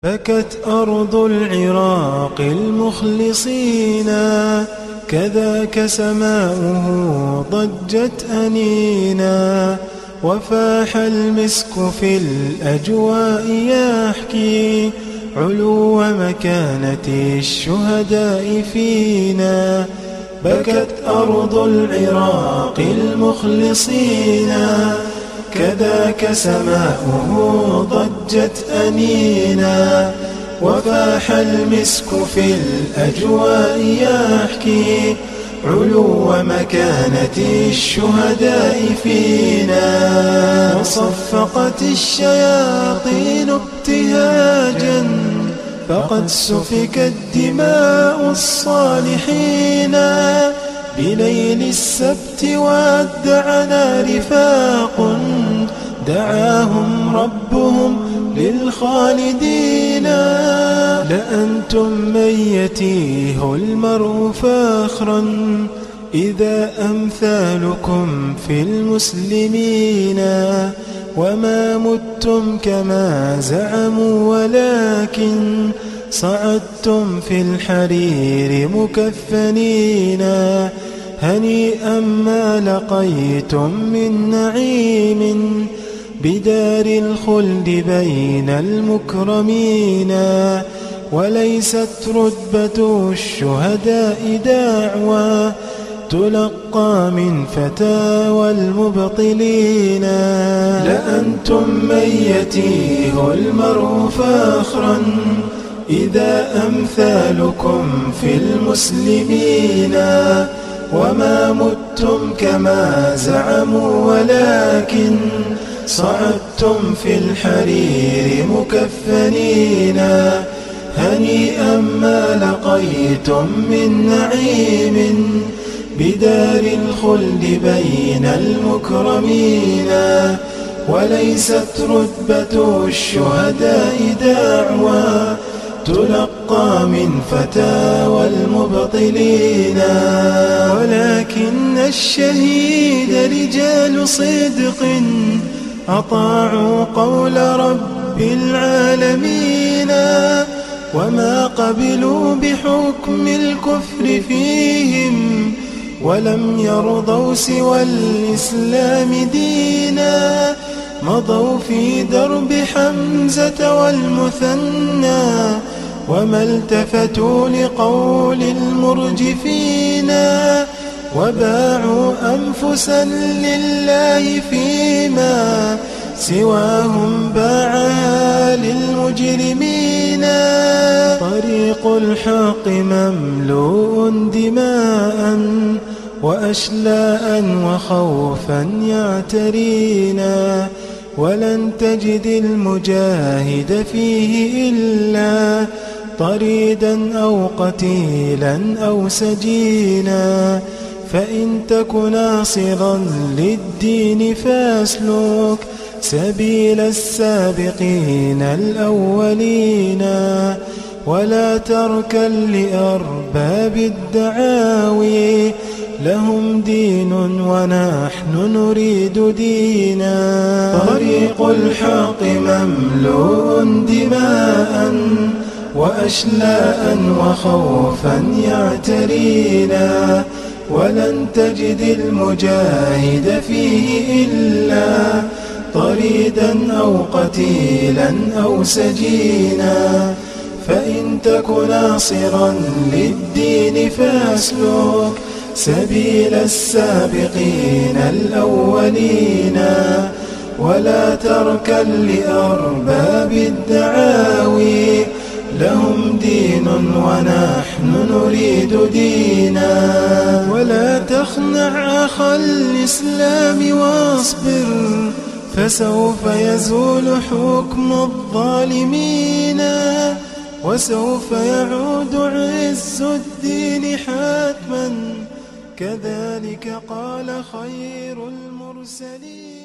بكت أرض العراق المخلصين، كذاك سماؤه ضجت أنينا، وفاح المسك في الأجواء يحكي علو مكانة الشهداء فينا. بكت أرض العراق المخلصين، كذاك سماؤه ضجت أنينا، وفاح المسك في الأجواء يحكي علو مكانة الشهداء فينا. وصفقت الشياطين ابتهاجا، فقد سفكت دماء الصالحين. بليل السبت ودعنا رفاق، دعاهم ربهم للخالدين. لأنتم من يتيه المرء فاخرا، إذا أمثالكم في المسلمين. وما متم كما زعموا، ولكن صعدتم في الحرير مكفنين. هنيئا ما لقيتم من نعيم، بدار الخلد بين المكرمين. وليست رتبة الشهداء دعوى تلقى من فتاوى المبطلين. لأنتم من يتيه المرء فاخرا، إذا أمثالكم في المسلمين. وما متم كما زعموا، ولكن صعدتم في الحرير مكفنين. هنيئا ما لقيتم من نعيم، بدار الخلد بين المكرمين. وليست رتبة الشهداء دعوى تلقى من فتاوى المبطلين. ولكن الشهيد رجال صدق، أطاعوا قول رب العالمين. وما قبلوا بحكم الكفر فيهم، ولم يرضوا سوى الإسلام دينا. مضوا في درب حمزة والمثنى، وما التفتوا لقول المرجفين. وباعوا أنفسا لله فيما سواهم باعها للمجرمين. طريق الحق مملوء دماء، وأشلاء وخوفا يعترينا. ولن تجد المجاهد فيه إلا طريدا أو قتيلا أو سجينا. فإن تك ناصرا للدين فاسلك سبيل السابقين الأولين. ولا تركن لأرباب الدعاوي، لهم دين ونحن نريد دينا. طريق الحق مملوء دماء، وأشلاء وخوفا يعترينا. ولن تجد المجاهد فيه إلا طريدا أو قتيلا أو سجينا. فإن تك ناصرا للدين فاسلك سبيل السابقين الأولين. ولا تركن لأرباب الدعاوي، لهم دين ونحن نريد دينا. ولا تخنع أخا الإسلام واصبر، فسوف يزول حكم الظالمين. وسوف يعود عز الدين حتما، كذلك قال خير المرسلين.